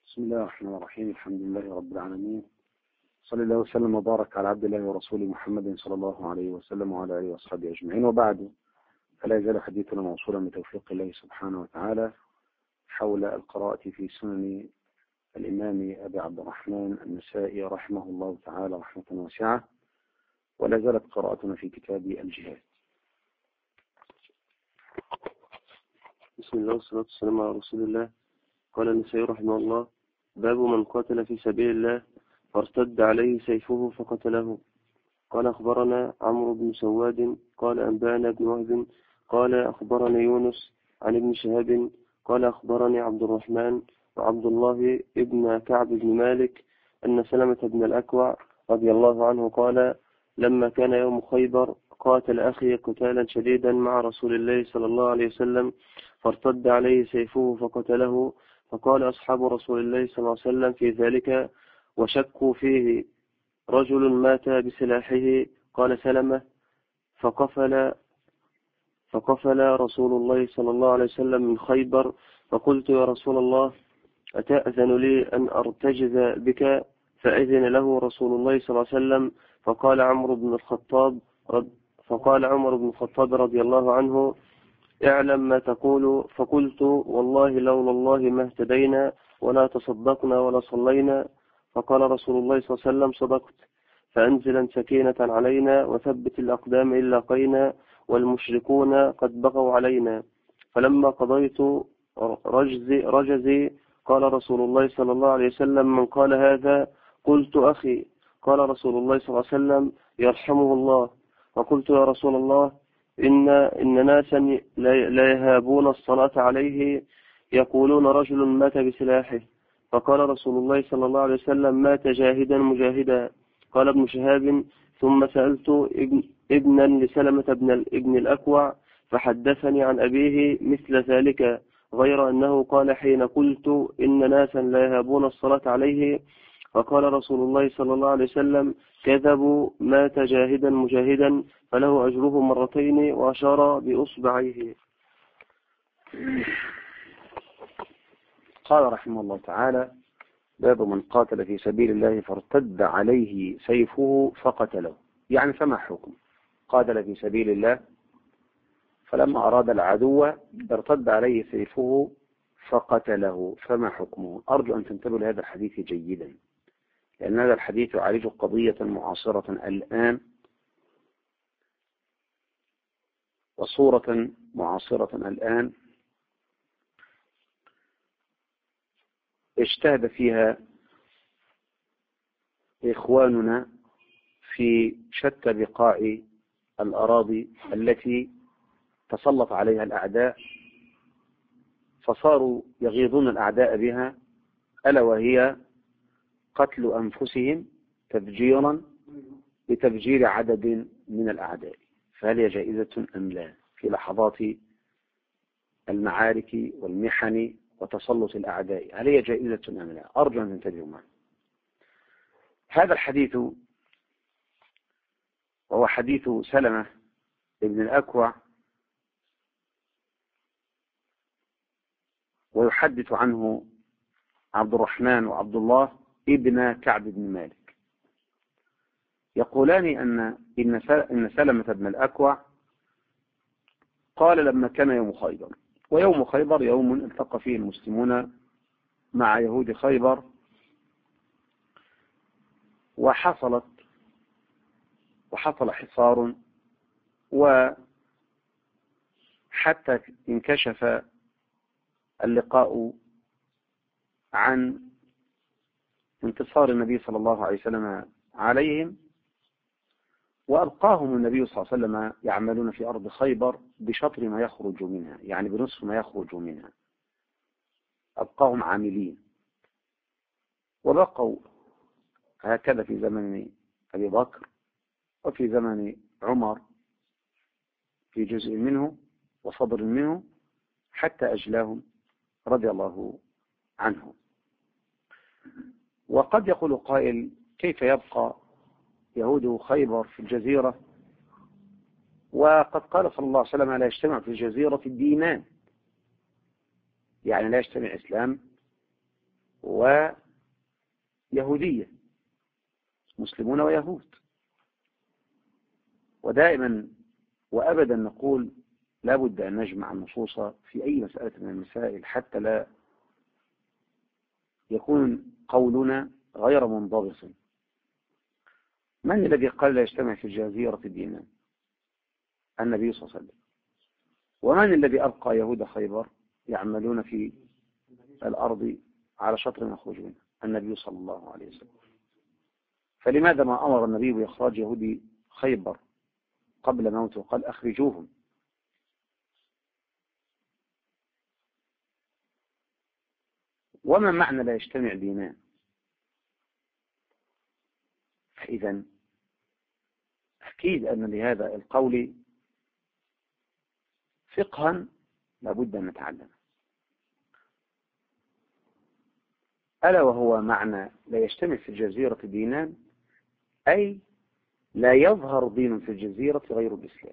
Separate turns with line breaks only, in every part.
بسم الله الرحمن الرحيم. الحمد لله رب العالمين، صلى الله وسلم وبارك على عبد الله ورسوله محمد صلى الله عليه وسلم وعلى آله وأصحابه أجمعين، وبعد، فلا يزال حديثنا موصولا بتوفيق الله سبحانه وتعالى حول القراءة في سنن الإمام أبي عبد الرحمن النسائي رحمه الله تعالى رحمة واسعة، ولا زالت قراءتنا في كتاب الجهاد.
بسم الله والصلاة والسلام على رسول الله. قال النسائي رحمه الله: باب من قاتل في سبيل الله فارتد عليه سيفه فقتله. قال أخبرنا عمرو بن سواد قال أنبأنا ابن وهب قال أخبرنا يونس عن ابن شهاب قال أخبرني عبد الرحمن وعبد الله ابن كعب بن مالك أن سلمة بن الأكوع رضي الله عنه قال: لما كان يوم خيبر قاتل أخي قتالا شديدا مع رسول الله صلى الله عليه وسلم فارتد عليه سيفه فقتله. فقال أصحاب رسول الله صلى الله عليه وسلم في ذلك وشكوا فيه: رجل مات بسلاحه. قال سلمة: فقفل رسول الله صلى الله عليه وسلم من خيبر، فقلت: يا رسول الله، أتأذن لي أن أرتجز بك؟ فأذن له رسول الله صلى الله عليه وسلم. فقال عمر بن الخطاب رضي الله عنه: اعلم ما تقول. فقلت: والله لولا الله ما اهتدينا ولا تصدقنا ولا صلينا. فقال رسول الله صلى الله عليه وسلم: صدقت، فأنزلا سكينة علينا وثبت الأقدام إلا لقينا والمشركون قد بغوا علينا. فلما قضيت رجزي قال رسول الله صلى الله عليه وسلم: من قال هذا؟ قلت: أخي. قال رسول الله صلى الله عليه وسلم: يرحمه الله. وقلت: يا رسول الله، إن ناسا لا يهابون الصلاة عليه، يقولون رجل مات بسلاحه. فقال رسول الله صلى الله عليه وسلم: مات جاهدا مجاهدا. قال ابن شهاب: ثم سألت ابنا لسلمة ابن الأكوع فحدثني عن أبيه مثل ذلك، غير أنه قال حين قلت إن ناسا لا يهابون الصلاة عليه فقال رسول الله صلى الله عليه وسلم: كذبوا، مات جاهدا مجاهدا فله أجره مرتين، وأشار بأصبعيه.
قال رحمه الله تعالى: باب من قاتل في سبيل الله فارتد عليه سيفه فقتله. يعني فما حكم؟ قاتل في سبيل الله فلما أراد العدو ارتد عليه سيفه فقتله، فما حكمه؟ أرجو أن تنتبهوا لهذا الحديث جيدا، لأن هذا الحديث يعالج قضية معاصرة الآن وصورة معاصرة الآن اجتهد فيها إخواننا في شتى بقاع الأراضي التي تسلط عليها الأعداء، فصاروا يغيظون الأعداء بها، ألا وهي قتل أنفسهم تفجيرا لتفجير عدد من الأعداء. فهل هي جائزة أم لا في لحظات المعارك والمحن وتسلط الأعداء؟ هل هي جائزة أم لا؟ أرجو أن تنتبهوا معي. هذا الحديث وهو حديث سلمة ابن الأكوع، ويحدث عنه عبد الرحمن وعبد الله ابن كعب بن مالك، يقولان إن سلمة بن الأكوع قال لما كان يوم خيبر، ويوم خيبر يوم التقى فيه المسلمون مع يهود خيبر، وحصل حصار، وحتى انكشف اللقاء عن انتصار النبي صلى الله عليه وسلم عليهم، وأبقاهم النبي صلى الله عليه وسلم يعملون في أرض خيبر بشطر ما يخرج منها، يعني بنصف ما يخرج منها، أبقاهم عاملين، وبقوا هكذا في زمن أبي بكر وفي زمن عمر في جزء منه وصدر منه، حتى أجلاهم رضي الله عنه. وقد يقول قائل: كيف يبقى يهود خيبر في الجزيرة وقد قال صلى الله عليه وسلم: لا يجتمع في الجزيرة الدينان، يعني لا يجتمع إسلام ويهودية، مسلمون ويهود. ودائما وأبدا نقول لا بد أن نجمع النصوص في أي مسألة من المسائل حتى لا يكون قولنا غير منضبط. من الذي قال لا يجتمع في الجزيرة دينان؟ النبي صلى الله عليه وسلم. ومن الذي أبقى يهود خيبر يعملون في الأرض على شطر يخرج منها؟ النبي صلى الله عليه وسلم. فلماذا ما أمر النبي بإخراج يهودي خيبر قبل موته؟ قال أخرجوهم. وما معنى لا يجتمع دينان؟ فإذا أكيد أن لهذا القول فقها لابد أن نتعلم، ألا وهو معنى لا يجتمع في الجزيرة دينان، أي لا يظهر دين في الجزيرة غير الإسلام،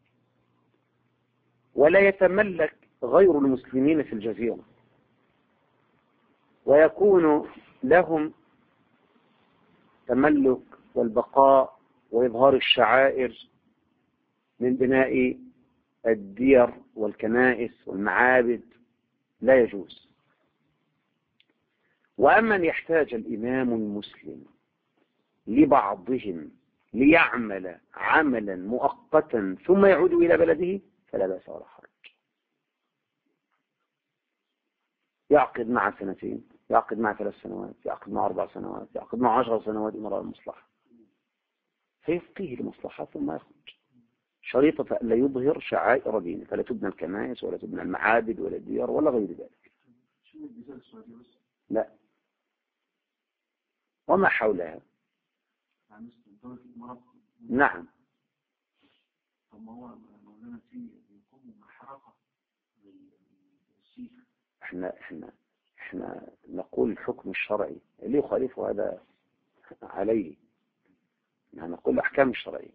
ولا يتملك غير المسلمين في الجزيرة، ويكون لهم تملك والبقاء وإظهار الشعائر من بناء الدير والكنائس والمعابد لا يجوز. وأما أن يحتاج الإمام المسلم لبعضهم ليعمل عملا مؤقتا ثم يعود إلى بلده فلا بأس ولا حرج. يعقد مع 2 يعقد مع 3 سنوات، يعقد مع 4 سنوات، يعقد مع 10 سنوات إمراء المصلحة، فيفقيه المصلحة ثم يخرج. شريطة لا يظهر شعائر دينه، فلا تبنى الكنائس ولا تبنى المعابد ولا الديار ولا غير ذلك. لا، وما حولها. نعم. احنا نقول الحكم الشرعي اللي يخالف هذا عليه، نقول الأحكام الشرعية.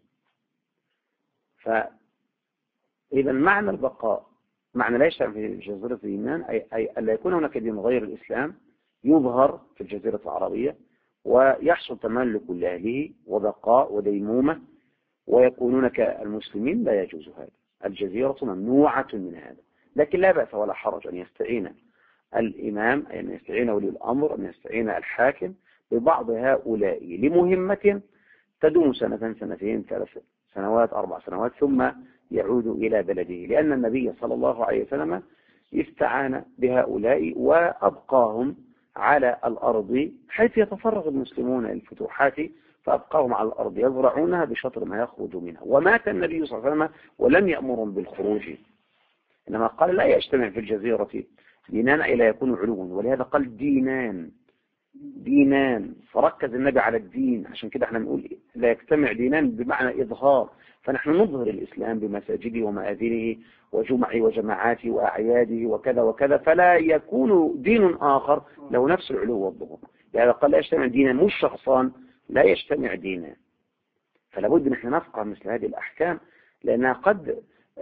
فإذا معنى البقاء معنى لا يشتمل في جزيرة اليمن أي ألا يكون هناك دين غير الإسلام يظهر في الجزيرة العربية ويحصل تملك لأهله وبقاء وديمومة ويكونون كالمسلمين، لا يجوز هذا. الجزيرة ممنوعة من هذا. لكن لا بأس ولا حرج أن يستعين الإمام، أن يستعين ولي الأمر، أن يستعين الحاكم ببعض هؤلاء لمهمة تدوم 2 2 3 سنوات 4 سنوات ثم يعود إلى بلده، لأن النبي صلى الله عليه وسلم استعان بهؤلاء وأبقاهم على الأرض حيث يتفرغ المسلمون للفتوحات، فأبقاهم على الأرض يزرعونها بشطر ما يخرج منها. ومات النبي صلى الله عليه وسلم ولم يأمرهم بالخروج، إنما قال لا يجتمع في الجزيرة دينان أي لا يكون علوا، ولهذا قال دينان فركز النبي على الدين. عشان كده احنا نقول لا يجتمع دينان بمعنى إظهار، فنحن نظهر الإسلام بمساجده ومآذنه وجمعه وجماعاته وأعياده وكذا وكذا، فلا يكون دين آخر له نفس العلو والظهور. لهذا قال لا يجتمع دينان، مش شخصان، لا يجتمع دينان. فلا بد نحن نفقه مثل هذه الأحكام، لأنها قد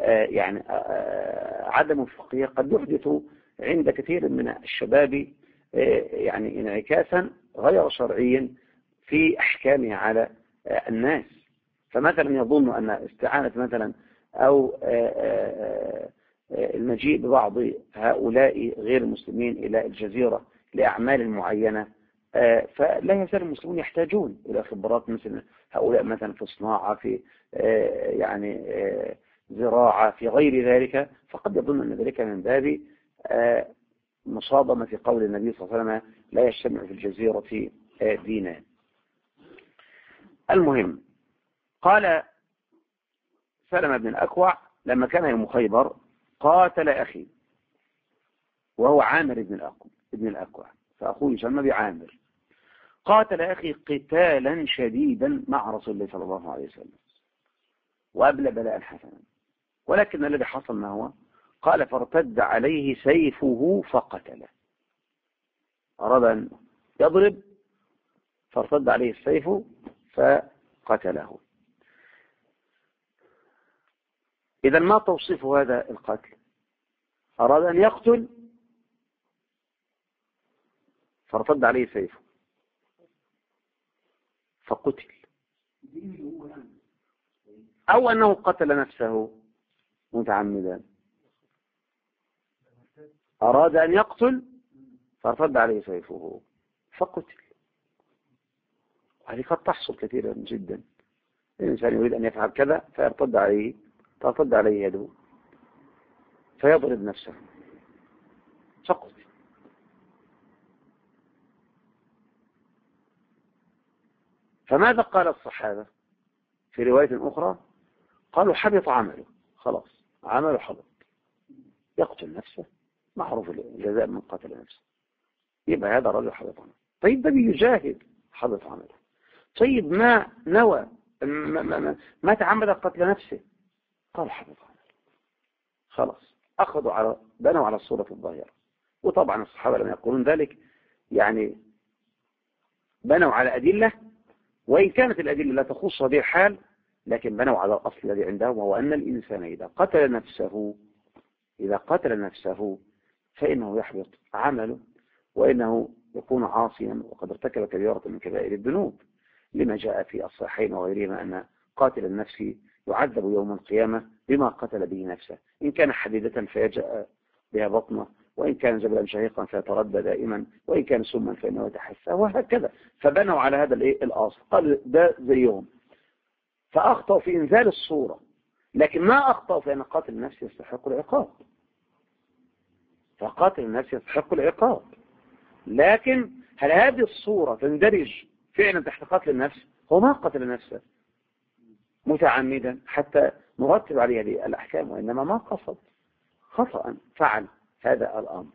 عدم الفقهية قد يحدث عند كثير من الشباب يعني انعكاسا غير شرعيا في أحكامه على الناس. فمثلا يظن أن استعانة مثلا أو المجيء ببعض هؤلاء غير المسلمين إلى الجزيرة لأعمال معينة، فلا يزال المسلمون يحتاجون إلى خبرات مثل هؤلاء مثلا في صناعة، في زراعة، في غير ذلك، فقد يظن أن ذلك من باب مصادمة في قول النبي صلى الله عليه وسلم لا يجتمع في الجزيرة دينان. المهم قال سلمة بن الأكوع لما كان يوم خيبر قاتل أخي وهو عامر بن الأكوع، فأخوه يسمى بعامر. قاتل أخي قتالا شديدا مع رسول الله صلى الله عليه وسلم وأبلى بلاء حسنا، ولكن الذي حصل ما هو قال فارتد عليه سيفه فقتله. أراد أن يضرب فارتد عليه السيف فقتله. إذا ما توصيف هذا القتل؟ أراد أن يقتل فارتد عليه سيفه فقتل، أو أنه قتل نفسه متعمدا، أراد أن يقتل فارتد عليه سيفه فقتل. وهذه قد تحصل كثيرا جدا، الإنسان يريد أن يفعل كذا فيرتد عليه يده فيضرب نفسه فقتل. فماذا قال الصحابة في رواية أخرى؟ قالوا حبط عمله، خلاص عمله حبط، يقتل نفسه معروف الجزاء من قتل نفسه، يبقى هذا رجل حبط عمله. طيب ده بيجاهد حبط عمله، طيب ما نوى ما تعمد قتل نفسه، قال حبط عمله، خلاص بنوا على الصورة الظاهرة. وطبعا الصحابة لم يقولون ذلك، يعني بنوا على أدلة، وإن كانت الأدلة لا تخص هذه الحال، لكن بنوا على الأصل الذي عندهم، وهو أن الإنسان إذا قتل نفسه فإنه يحبط عمله، وإنه يكون عاصيا وقد ارتكب كبيرة من كبائر الذنوب، لما جاء في الصحيحين وغيرهما أن قاتل النفس يعذب يوم القيامة بما قتل به نفسه، إن كان حديدة فيجأ بها بطنه، وإن كان جبلا شهيقا فيتردى دائما، وإن كان سما فإنه يتحسى، وهكذا. فبنوا على هذا الأصل، قال ده زيهم، فأخطأوا في إنزال الصورة، لكن ما أخطأوا في أن قاتل النفس يستحق العقاب، فقاتل النفس يستحق العقاب، لكن هل هذه الصورة تندرج فعلا تحت قتل النفس؟ هو ما قتل نفسه متعمدا حتى نرتب عليه هذه الأحكام، وإنما ما قصد، خطأ فعل هذا الأمر.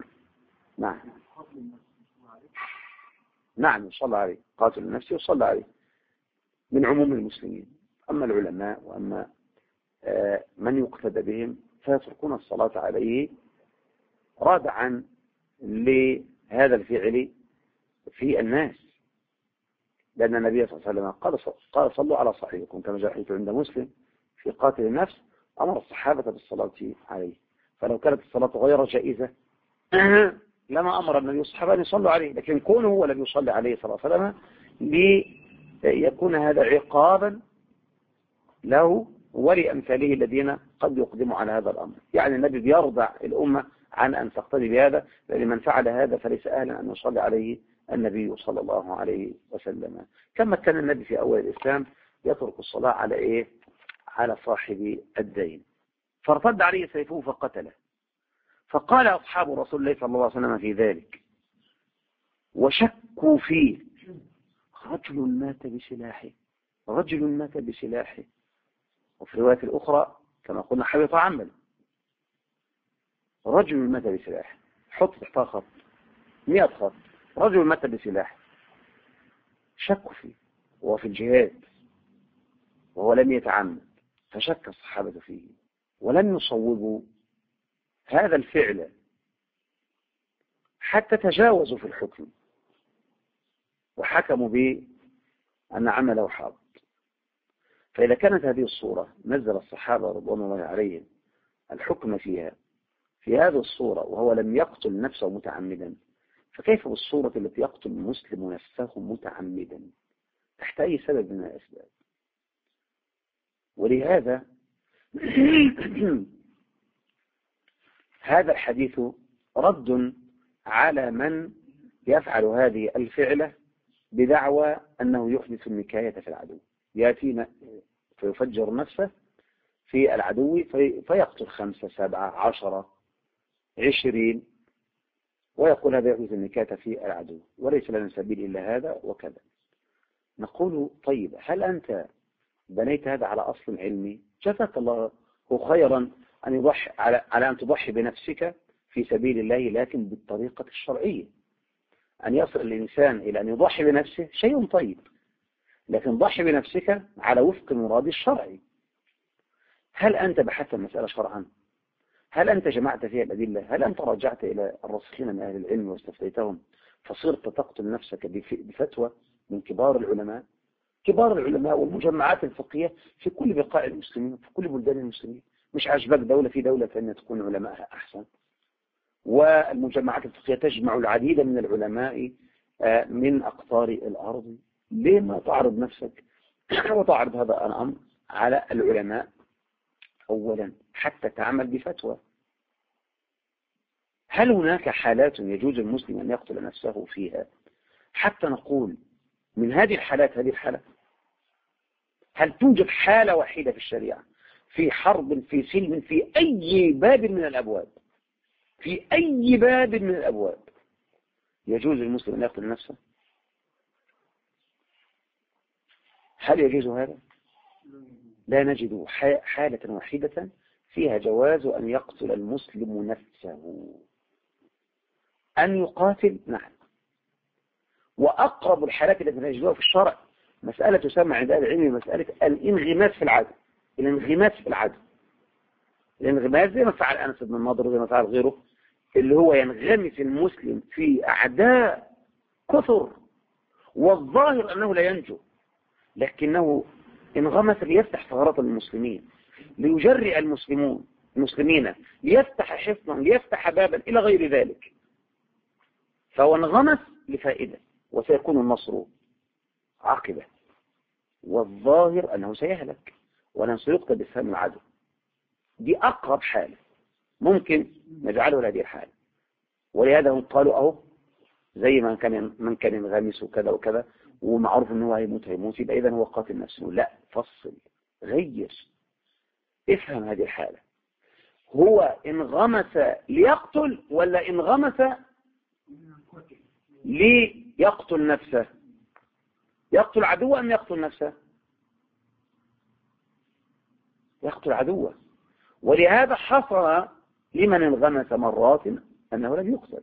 نعم يصلى عليه، قاتل النفس يصلى عليه من عموم المسلمين. أما العلماء وأما من يقتدى بهم فيتركون الصلاة عليه رادعا لهذا الفعل في الناس، لأن النبي صلى الله عليه وسلم قال صلوا على صاحبكم، كما جاء حديث عند مسلم في قاتل النفس، أمر الصحابة بالصلاة عليه. فلو كانت الصلاة غير جائزة لما أمر النبي الصحابة أن يصلوا عليه، لكن كونه هو لم يصلي عليه صلى الله عليه وسلم ليكون هذا عقابا له ولأمثاله الذين قد يقدموا على هذا الأمر. يعني النبي بيرضع الأمة عن أن تقتدي بهذا، لأن من فعل هذا فليس أهلا أن يصلي عليه النبي صلى الله عليه وسلم. كما كان النبي في أول الإسلام يترك الصلاة على على صاحب الدين. فارتد عليه سيفه فقتله. فقال أصحاب رسول الله صلى الله عليه وسلم في ذلك وشكوا فيه: رجل مات بسلاحه. وفي الرواية الأخرى كما قلنا حبط عمله. رجل مات بسلاحه، حط تحتها خط 100 خط، رجل مات بسلاحه، شكوا فيه وهو في الجهاد وهو لم يتعمد، فشك الصحابة فيه ولم يصوبوا هذا الفعل حتى تجاوزوا في الحكم وحكموا بأن عمله حاضر. فإذا كانت هذه الصورة نزل الصحابة رضوان الله عليهم الحكم فيها في هذه الصورة وهو لم يقتل نفسه متعمدا، فكيف بالصورة التي يقتل المسلم نفسه متعمدا تحت أي سبب من الأسباب؟ ولهذا هذا الحديث رد على من يفعل هذه الفعلة بدعوى أنه يحدث النكاية في العدو، يأتينا فيفجر نفسه في العدو فيقتل 5 7 10 20 ويقول هذا يحدث النكاية في العدو وليس لنا سبيل إلا هذا وكذا. نقول طيب هل أنت بنيت هذا على أصل علمي؟ جزاك الله خيرا أن يضحي على أن تضحي بنفسك في سبيل الله، لكن بالطريقة الشرعية. أن يصل الإنسان إلى أن يضحي بنفسه شيء طيب، لكن ضحي بنفسك على وفق المراد الشرعي. هل أنت بحثت المسألة شرعا؟ هل أنت جمعت فيها الأدلة؟ هل أنت رجعت إلى الراسخين من أهل العلم واستفتيتهم فصرت تقتل نفسك بفتوى من كبار العلماء والمجمعات الفقهية في كل بقاع المسلمين في كل بلدان المسلمين؟ مش عجبك دولة في دولة فإن تكون علماءها أحسن، والمجمعات الفقهية تجمع العديد من العلماء من أقطار الأرض. ليه ما تعرض نفسك وتعرض هذا الأمر على العلماء أولا حتى تعمل بفتوى؟ هل هناك حالات يجوز المسلم أن يقتل نفسه فيها حتى نقول من هذه الحالات هذه الحالة؟ هل توجد حالة واحدة في الشريعة في حرب في سلم في أي باب من الأبواب، في أي باب من الأبواب يجوز للمسلم أن يقتل نفسه؟ هل يجوز هذا؟ لا نجد حالة واحدة فيها جواز أن يقتل المسلم نفسه. أن يقاتل نعم، وأقرب الحالات التي نجدها في الشرع مسألة تسمى عند أهل العلم مسألة الانغماس في العدو. الانغماس في العدو، الانغماس زي ما فعل أنس بن النضر زي ما فعل غيره، اللي هو ينغمس المسلم في أعداء كثر والظاهر أنه لا ينجو، لكنه انغمس ليفتح ثغرات المسلمين، ليجرئ المسلمين، ليفتح حصنا، ليفتح بابا إلى غير ذلك. فهو انغمس لفائدة، وسيكون النصر عاقبة، والظاهر أنه سيهلك وأنه سيقتل بسهم العدو. دي أقرب حالة ممكن نجعله هذه الحالة. ولهذا هم قالوا أهو زي من كان ينغمس وكذا وكذا ومعروف أنه هيموت يبقى إذن هو قاتل نفسه. لا، فصل، غير، افهم هذه الحالة. هو انغمس ليقتل ولا انغمس ليقتل نفسه؟ يقتل عدوه أم يقتل نفسه؟ يقتل عدوه. ولهذا حصل لمن انغمس مرات أنه لم يقتل،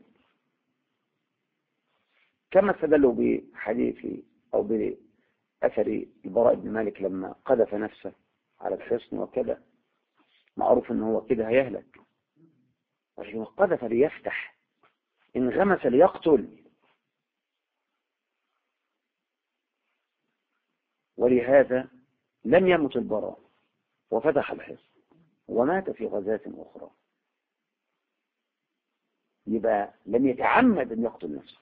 كما استدلوا بحديث أو بأثر البراء بن مالك لما قذف نفسه على الحصن وكذا، معروف أنه هو كده هيهلك، ولكن قذف ليفتح، انغمس ليقتل. ولهذا لم يمت البراء وفتح الحصن ومات في غزاة أخرى، يبقى لم يتعمد أن يقتل نفسه.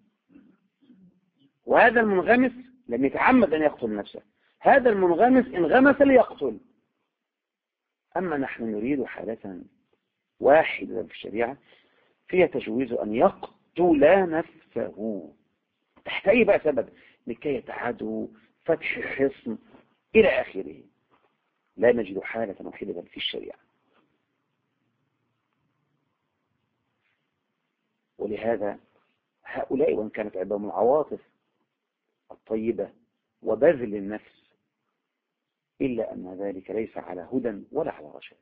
وهذا المنغمس لم يتعمد أن يقتل نفسه، هذا المنغمس انغمس ليقتل. أما نحن نريد حالة واحدة في الشريعة فيها تجويز أن يقتل نفسه تحت أي بقى سبب، لكي يتعادوا، فتح حصن إلى آخره. لا نجد حالة واحدة في الشريعة. ولهذا هؤلاء وإن كانت عندهم العواطف الطيبة وبذل النفس، إلا أن ذلك ليس على هدى ولا على رشاد.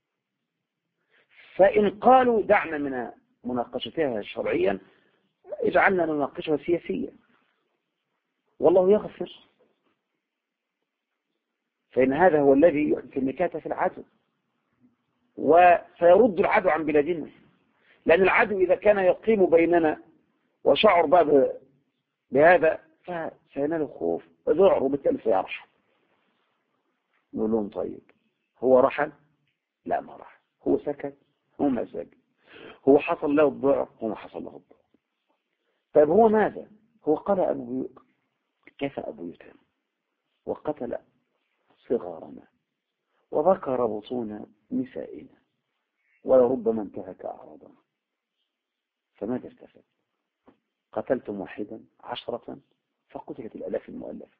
فإن قالوا دعنا من مناقشتها شرعيا اجعلنا نناقشها سياسيا، والله يغفر، فإن هذا هو الذي يؤتي النكاتة في العدو وسيرد العدو عن بلادنا. لأن العدو إذا كان يقيم بيننا وشعر بهذا فسينال الخوف وذعر، وبالتالي سيرحل. نقول لهم طيب هو رحل؟ لا ما رحل. هو سكت؟ هو ما سكت. هو حصل له الضعر؟ هو ما حصل له الضعر. طيب هو ماذا؟ هو قال كفى أبو يتم وقتل صغارنا وذكر بطون نسائنا ولربما انتهك أعراضنا. فماذا استفاد؟ قتلتم واحدا 10 فقتلت الآلاف المؤلفة.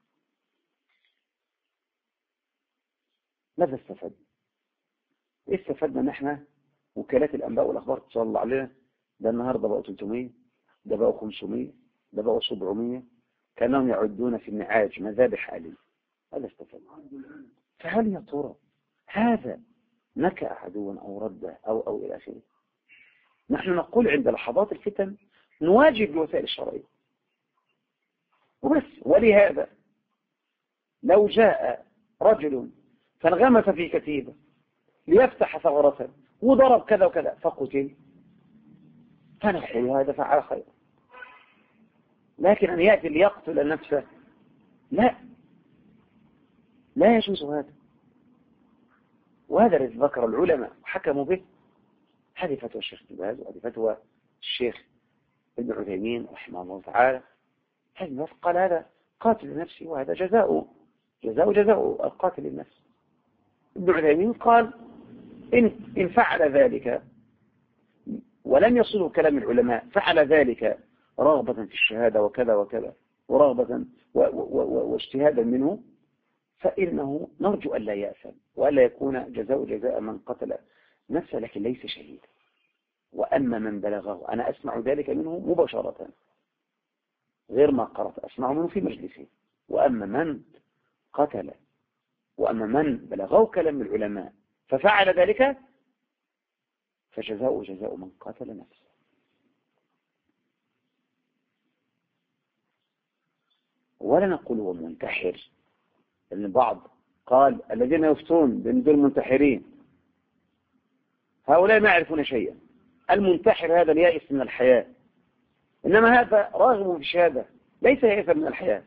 ماذا استفاد؟ استفدنا نحن وكالات الأنباء والأخبار تصل علينا، ده النهاردة بقوا 300، ده بقوا 500، ده بقوا 700، كانهم يعدون في النعاج مذابح آلية. هذا استفاد. فهل يا ترى هذا نكأ عدوا أو رده أو إلى آخره؟ نحن نقول عند لحظات الفتن نواجه بالوسائل الشرعية وبس. ولهذا لو جاء رجل فانغمس في كتيبة ليفتح ثغرة وضرب كذا وكذا فقتل، فنقول هذا فعل خير. لكن أن يأتي ليقتل نفسه لا يجوز هذا. وهذا الذي ذكر العلماء وحكموا به. هذه فتوى الشيخ ابن باز وهذه فتوى الشيخ ابن عثيمين رحمه الله تعالى قال هذا قاتل لنفسه وهذا جزاء القاتل للنفس. ابن عثيمين قال إن فعل ذلك ولم يصله كلام العلماء، فعل ذلك رغبة في الشهادة وكذا وكذا ورغبة واجتهادا منه، فإنه نرجو أن لا يأثم وألا يكون جزاء من قتل نفسه لكن ليس شهيدا. وأما من بلغه، أنا أسمع ذلك منه مباشرة غير ما قرأت، أسمع منه في مجلسه. وأما من قتل وأما من بلغه كلام العلماء ففعل ذلك فجزاء جزاء من قتل نفسه. ولا نقول هو منتحر، لأن البعض قال الذين يفتون بأن دول منتحرين هؤلاء ما يعرفون شيئا. المنتحر هذا اليائس من الحياة، إنما هذا راغب في الشهادة ليس يائسا من الحياة.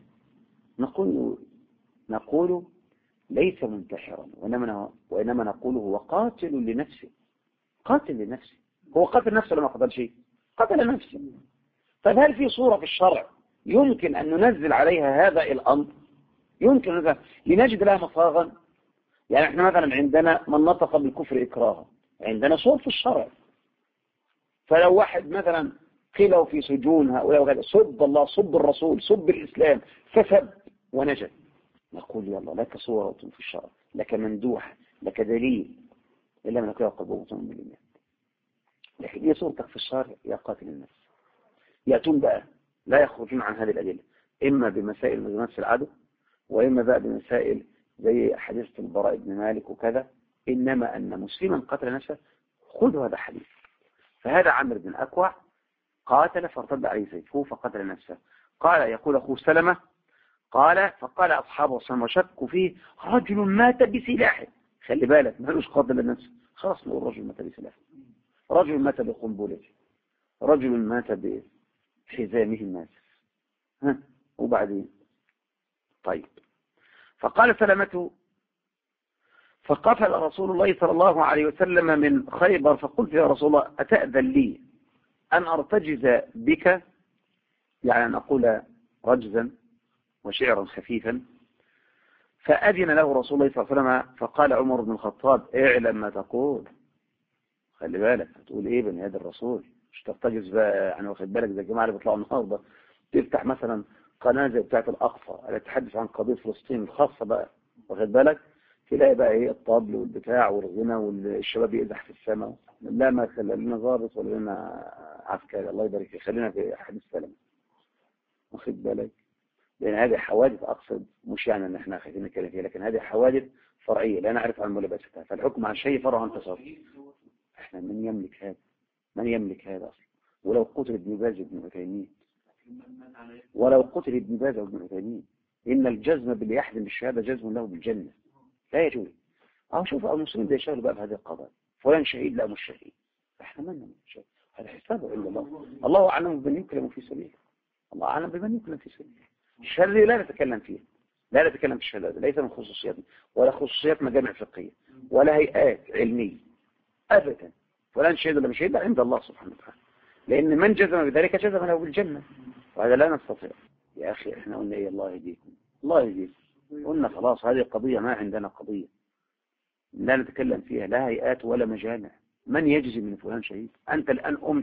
نقول ليس منتحرا، وإنما نقول هو قاتل لنفسه. قاتل لنفسه، هو قتل نفسه لما قتل شيء، قتل نفسه. طيب هل في صورة في الشرع يمكن أن ننزل عليها هذا الأمر؟ يمكن لنجد لها مصاغا. يعني احنا مثلا عندنا من نطق بالكفر إكراها، عندنا صور في الشرع. فلو واحد مثلا قيل في سجون هؤلاء وقال سب الله، سب الرسول، سب الإسلام، فسب ونجد، نقول يلا لك صورة في الشرع، لك مندوح، لك دليل، إلا من يقول قلبه من الإيمان. لكن هي صورتك في الشرع يا قاتل النفس. يأتون بقى لا يخرجون عن هذه الأدلة، إما بمسائل من نفس العدو، وإما بقى بمسائل زي حديث البراء بن مالك وكذا. إنما أن مسلما قتل نفسه خذوا هذا حديث. فهذا عمرو بن أكوع قاتل فارتد عليه سيفه فقتل نفسه. قال يقول أخوه سلمة قال فقال أصحابه صلى وشكوا فيه رجل مات بسلاحه. خلي بالك مالوش قاتل نفسه، خلاص نقول رجل مات بسلاحه، رجل مات بقنبلته، رجل مات بحزامه الناسف. وبعدين طيب. فقال سلمة فقفل رسول الله صلى الله عليه وسلم من خيبر، فقلت يا رسول الله أتأذن لي أن أرتجز بك، يعني أن أقول رجزا وشعرا خفيفا. فأذن له رسول الله صلى الله عليه وسلم. فقال عمر بن الخطاب اعلم ما تقول، خلي بالك هتقول ايه بني هذا الرسول، مش ترتجز بقى. يعني واخد بالك زي الجماعة اللي بيطلعوا النهارده تفتح مثلا قناة زي بتاعة الأقصى اللي تتحدث عن قضية فلسطين الخاصة بقى، واخد بالك تلاقي بقى ايه الطبل والبتاع والغنى والشباب يقدح في السماء. لا ما خلينا ضابط ولا لنا عسكري، الله يبارك فيك، خلينا في حديث سلام، واخد بالك. لأن هذه حوادث، أقصد مش يعني أن احنا خايفين نتكلم فيها، لكن هذه حوادث فرعية لا نعرف عن ملابستها، فالحكم عن شيء فرع عن تصرف. احنا من يملك هذا؟ من يملك هذا أصلا؟ ولو قتل ابن باز وابن عثيمين، ولو قتل ابن باز وابن عثيمين، إن الجزم باللي يحزم بالشهادة جزم له بالجنة، لا يجوز. شوف المسلمين ده يشتغلوا بقى بهذه القضايا، فلان شهيد لا مش شهيد، احنا من شهيد؟ هذا حسابه عند الله، الله أعلم بمن يكلم في سبيله، الله أعلم بمن يكلم في سبيله. الشهادة لا نتكلم فيه، لا نتكلم في الشهادة، ليس من خصوصياتنا ولا خصوصيات مجامع فقهية ولا هيئات علمية أبدا. فلان شهيد ولا مش شهيد عند الله سبحانه وتعالى، لأن من جزم بذلك جزم له بالجنة، وهذا لا نستطيع. يا أخي احنا قلنا إيه؟ الله يهديكم، الله يهديكم. قلنا خلاص هذه القضية ما عندنا قضية لا نتكلم فيها، لا هيئات ولا مجامع. من يجزم من فلان شهيد؟ أنت الآن قمت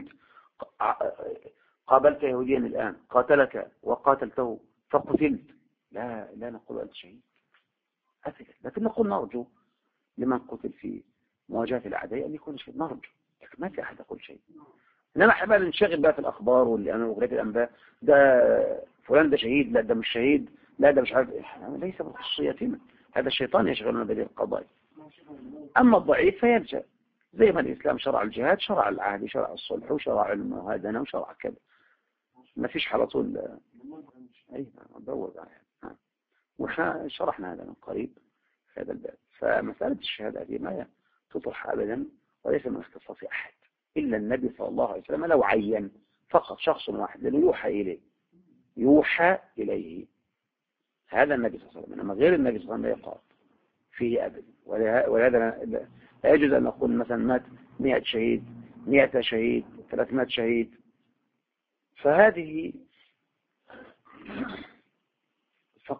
قابلت يهوديا الآن قاتلك وقاتلته فقتلت، لا نقول أنت شهيد أبدا، لكن نقول نرجو لمن قتل في مواجهة الأعداء أن يكون شهيد، نرجو، لكن ما في أحد يقول شيء. إنما احنا ننشغل بقى في الأخبار وغلاف الأنباء، ده فلان ده شهيد، لا ده مش شهيد، لا ده مش عارف، ليس بخصوصياتنا، هذا الشيطان يشغلنا بهذه القضايا. أما الضعيف فيرجع، زي ما الإسلام شرع الجهاد، شرع العهد، شرع الصلح، وشرع المهادنة، وشرع كذا، ما فيش على طول. أي دور يعني. وإحنا شرحنا هذا من قريب في هذا الباب. فمسألة الشهادة هذه ما تطرح أبدا، وليس من اختصاص أحد إلا النبي صلى الله عليه وسلم، لو عين فقط شخص واحد لأنه يوحى إليه هذا النبي صلى الله عليه وسلم، إنما غير النبي صلى الله عليه وسلم لا يقال فيه أبدا. ولهذا لا يجوز أن نقول مثلا مات 100 شهيد، 100 شهيد، 300 شهيد. فهذه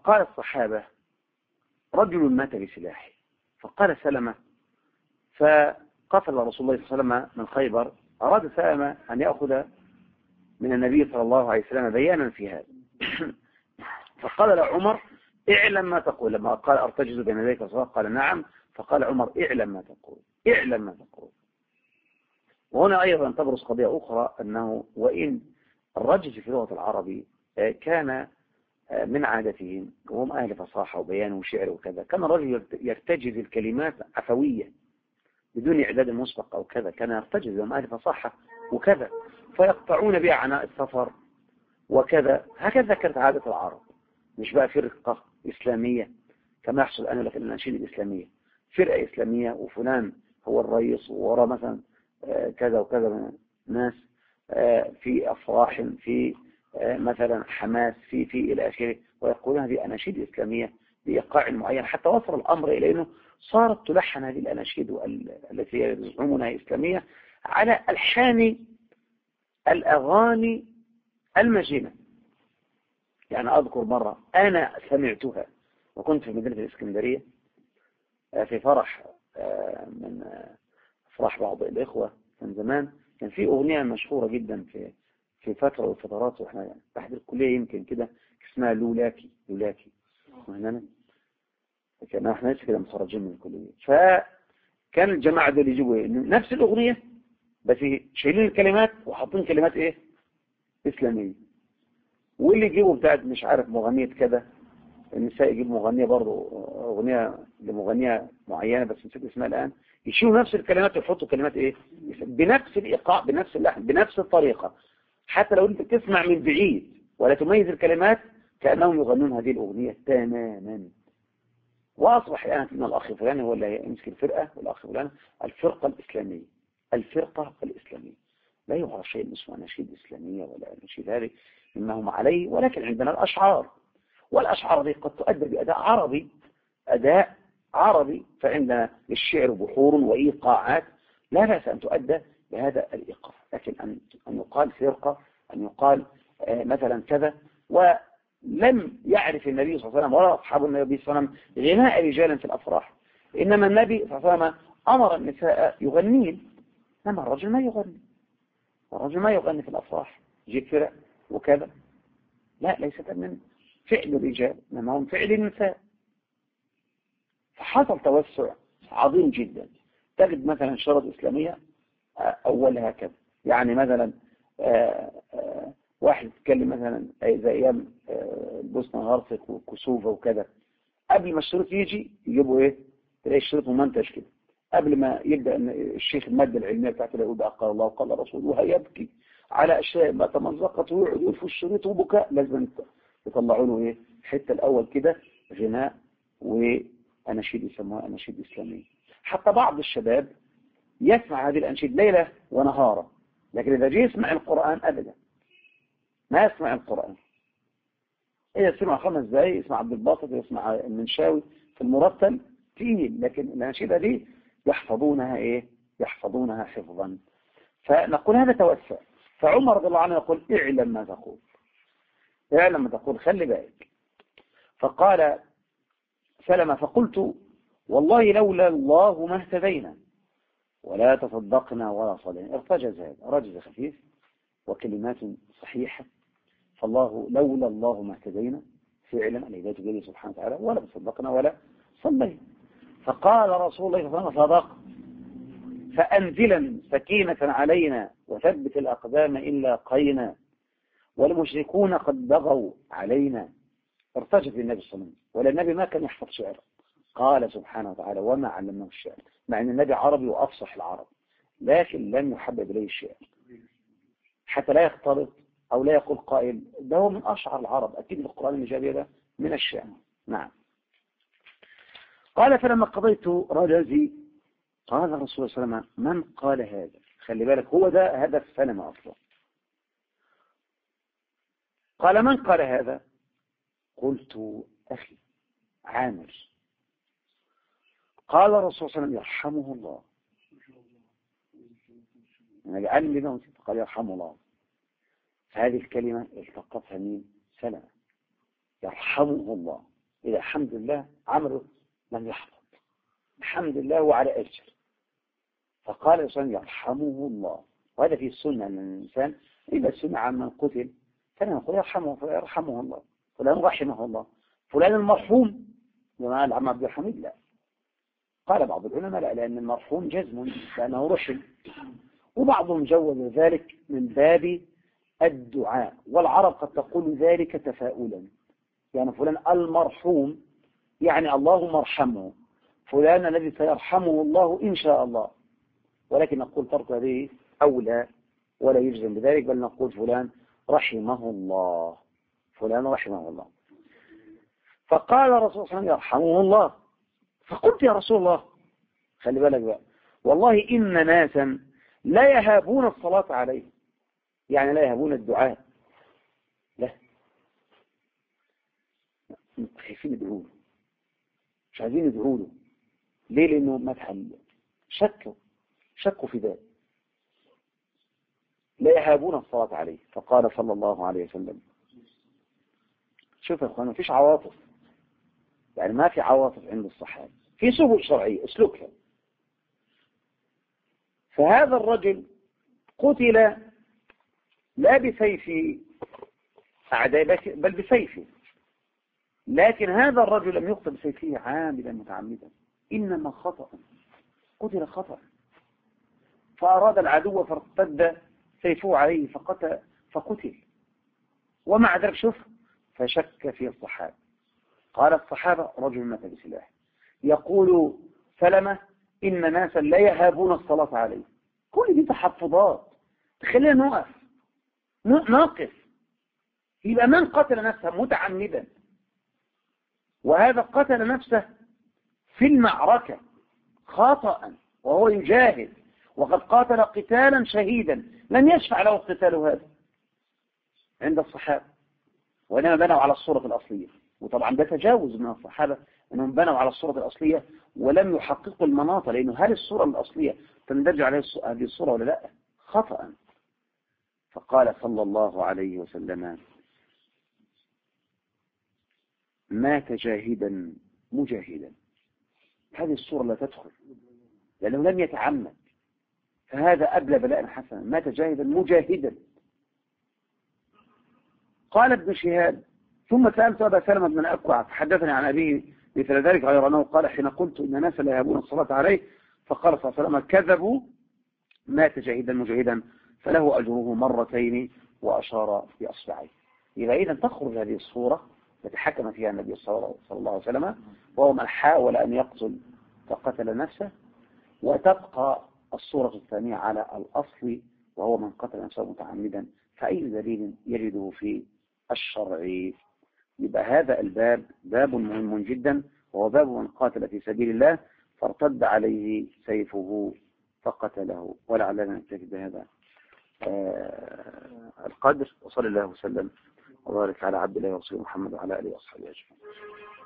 فقال الصحابة رجل مات بسلاحه، فقال سلمة، فقتل رسول الله صلى الله عليه وسلم من خيبر، أراد سلمة أن يأخذ من النبي صلى الله عليه وسلم بيانا في هذا. فقال له عمر اعلم ما تقول، لما قال ارتجز بين يديك رسول الله قال نعم، فقال عمر اعلم ما تقول، اعلم ما تقول. وهنا أيضا تبرز قضية أخرى، أنه وإن الرجز في لغة العرب كان من عادتهم، وهم أهل فصاحة وبيان وشعر وكذا، كان الرجل يرتجز الكلمات عفوية بدون إعداد مسبق أو كذا، كان يرتجز، وهم أهل فصاحة وكذا، فيقطعون بها عناء السفر وكذا. هكذا كانت عادة العرب، مش بقى فرقة إسلامية كما يحصل الآن لك الأناشيد الإسلامية، فرقة إسلامية وفلان هو الرئيس ووراه مثلا كذا وكذا من ناس في أفراح، في مثلا حماس، في إلى آخره، ويقولون هذه أناشيد إسلامية بإيقاع معين، حتى وصل الأمر إلى أنه صارت تلحن هذه الأناشيد التي يزعمونها إسلامية على ألحان الأغاني المجنة. يعني أذكر مرة أنا سمعتها وكنت في مدينة الإسكندرية في فرح من أفراح بعض الإخوة من زمان، كان في أغنية مشهورة جدا في فترة والفترات وإحنا تحت الكلية يمكن كده، اسمها لولاكي لولاكي، كان احنا لسه كده متخرجين من الكلية، فكان الجماعة دول يجيبوا نفس الأغنية بس شايلين الكلمات وحاطين كلمات إيه إسلامية، واللي يجيبوا بتاعت مش عارف مغنية كده، النساء يجيبوا مغنية برضه أغنية لمغنية معينة بس نسيت اسمها الآن، يشيلوا نفس الكلمات ويحطوا كلمات إيه بنفس الإيقاع بنفس اللحن بنفس الطريقة، حتى لو أنت تسمع من بعيد ولا تميز الكلمات كأنهم يغنون هذه الأغنية تماما. وأصبح الآن من الأخ فلان هو اللي يمسك الفرقة، والأخ فلان الفرقة الإسلامية، الفرقة الإسلامية. لا يعرف شيء اسمه أناشيد إسلامية ولا أناشيد هذه مما هم عليه، ولكن عندنا الأشعار، والأشعار دي قد تؤدى بأداء عربي، أداء عربي، فعندنا للشعر بحور وإيقاعات لا بأس أن تؤدى بهذا الإيقاع، لكن أن يقال فرقة، أن يقال مثلا كذا. ولم يعرف النبي صلى الله عليه وسلم ولا أصحاب النبي صلى الله عليه وسلم غناء رجالا في الأفراح، إنما النبي صلى الله عليه وسلم أمر النساء يغنين، إنما الرجل ما يغني، الرجل ما يغني في الأفراح، جيب فرق وكذا، لا ليست من فعل الرجال إنما هم فعل النساء. فحصل توسع عظيم جدا، تجد مثلا شرط إسلامية أولها كذا، يعني مثلا واحد يتكلم مثلا زي أيام البوسنة غرفك وكسوفة وكذا، قبل ما الشريط يجي يجيبوا إيه، تلاقي الشريط ممنتج كده، قبل ما يبدأ الشيخ المادة العلمية بتاعته يقول قال الله وقال الرسول، وهيبكي على أشياء ما تمزقت ويقعد يقول في الشريط وبكاء، لازم يطلعوا له إيه حتة الأول كده غناء وأناشيد يسموها أناشيد إسلامية. حتى بعض الشباب يسمع هذه الأناشيد ليلة ونهارا، لكن إذا جه يسمع القرآن أبدا ما يسمع القرآن، إذا يسمع 5 دقايق يسمع عبد الباسط يسمع المنشاوي في المرتل تقيل، لكن الأناشيد دي يحفظونها إيه، يحفظونها حفظا. فنقول هذا توسع. فعمر رضي الله عنه يقول اعلم ما تقول، اعلم ما تقول، خلي بالك. فقال سلمة فقلت والله لولا الله ما اهتدينا ولا تصدقنا ولا صلينا. ارتجز هذا رجز خفيف وكلمات صحيحة، فالله لولا الله ما اهتدينا فعلا الهداية بيده سبحانه وتعالى، ولا تصدقنا ولا صلينا. فقال رسول الله صلى الله عليه وسلم صدق، فأنزلا سكينة علينا وثبت الأقدام إن لاقينا والمشركون قد بغوا علينا. ارتجت النبي صلى الله عليه وسلم، ولا النبي ما كان يحفظ شعر، قال سبحانه وتعالى وما علمناه الشعر، مع أن النبي عربي وأفصح العرب، لكن لم يحبب إليه الشعر حتى لا يختلط أو لا يقول قائل ده هو من أشعر العرب، أكيد القرآن الإجابي ده من الشعر. نعم. قال فلما قضيت رجزي قال الرسول صلى الله عليه وسلم من قال هذا؟ خلي بالك هو ده هدف سلمة أصلا. قال من قال هذا؟ قلت أخي عامر. قال الرسول صلى الله عليه وسلم يرحمه الله، يعني قال لي ما قال يرحمه الله. هذه الكلمة التقطها مين؟ سلمة، يرحمه الله.
إذا الحمد لله عمله لم يحبط، الحمد لله وعلى أجر. فقال الإنسان يرحمه الله. وهذا في السنة أن الإنسان إذا سمع عن من قتل كان يقول يرحمه الله، فلان رحمه الله، فلان المرحوم كما قال عم عبد الحميد. لا، قال بعض العلماء لا، لأن المرحوم جزم لأنه رحم، وبعضهم جوز ذلك من باب الدعاء، والعرب قد تقول ذلك تفاؤلا، يعني فلان المرحوم يعني اللهم ارحمه، فلان الذي سيرحمه الله إن شاء الله. ولكن نقول ترك هذه أولى ولا يجزم بذلك، بل نقول فلان رحمه الله، فلان رحمه الله. فقال الرسول صلى الله عليه وسلم يرحمه الله. فقلت يا رسول الله، خلي بالك بقى، والله إن ناسا لا يهابون الصلاة عليه، يعني لا يهابون الدعاء، لا، خايفين يدعوا له، مش عايزين يدعوا له. ليه؟ لأنه مدحل، شكوا في ذلك، لا يهابون الصلاة عليه. فقال صلى الله عليه وسلم، شوف يا اخوان، مفيش عواطف، يعني ما في عواطف عند الصحابة، في سبل شرعية اسلكها. فهذا الرجل قتل لا بسيف أعداء بل بسيفه، لكن هذا الرجل لم يقتل بسيفه عامدا متعمدا، إنما خطأ، قتل خطأ، فأراد العدو فارتد سيفه عليه فقتل. ومع ذلك شوف، فشك في الصحابة. قال الصحابة رجل مات بسلاح. يقول سلمة إن ناسا لا يهابون الصلاة عليه. كل دي تحفظات تخلينا نقف. يبقى من قتل نفسه متعمدا، وهذا قتل نفسه في المعركة خطأ وهو يجاهد، وقد قاتل قتالا شهيدا لم يشفع له قتال هذا عند الصحابة، وإنما بنوا على الصورة الأصلية. وطبعا ده تجاوز من الصحابة أنهم بنوا على الصورة الأصلية ولم يحققوا المناط، لأنه هل الصورة الأصلية تندرج عليه هذه الصورة ولا لا؟ خطأ. فقال صلى الله عليه وسلم مات جاهدا مجاهدا. هذه الصورة لا تدخل لأنه لم يتعمد، فهذا أبلى بلاء حسنا، مات جاهدا مجاهدا. قال ابن شهاب ثم سألت أبا سلمة بن أكوع فحدثني عن أبيه مثل ذلك، غير أنه قال حين قلت إن ناس لا يهابون الصلاة عليه فقال صلى الله عليه وسلم كذبوا، مات جاهدا مجاهدا فله أجره مرتين، وأشار بأصبعيه. إذا إذا تخرج هذه الصورة التي حكم فيها النبي صلى الله عليه وسلم، وهو من حاول أن يقتل فقتل نفسه، وتبقى الصورة الثانية على الأصل وهو من قتل نفسه متعمدا. فأي دليل يجده في الشرع؟ يبقى هذا الباب باب مهم جدا، وهو باب من قاتل في سبيل الله فارتد عليه سيفه فقتله. ولعلنا نكتفي بهذا القدر، وصلى الله وسلم وبارك على عبد الله ورسوله محمد وعلى آله وصحبه أجمعين.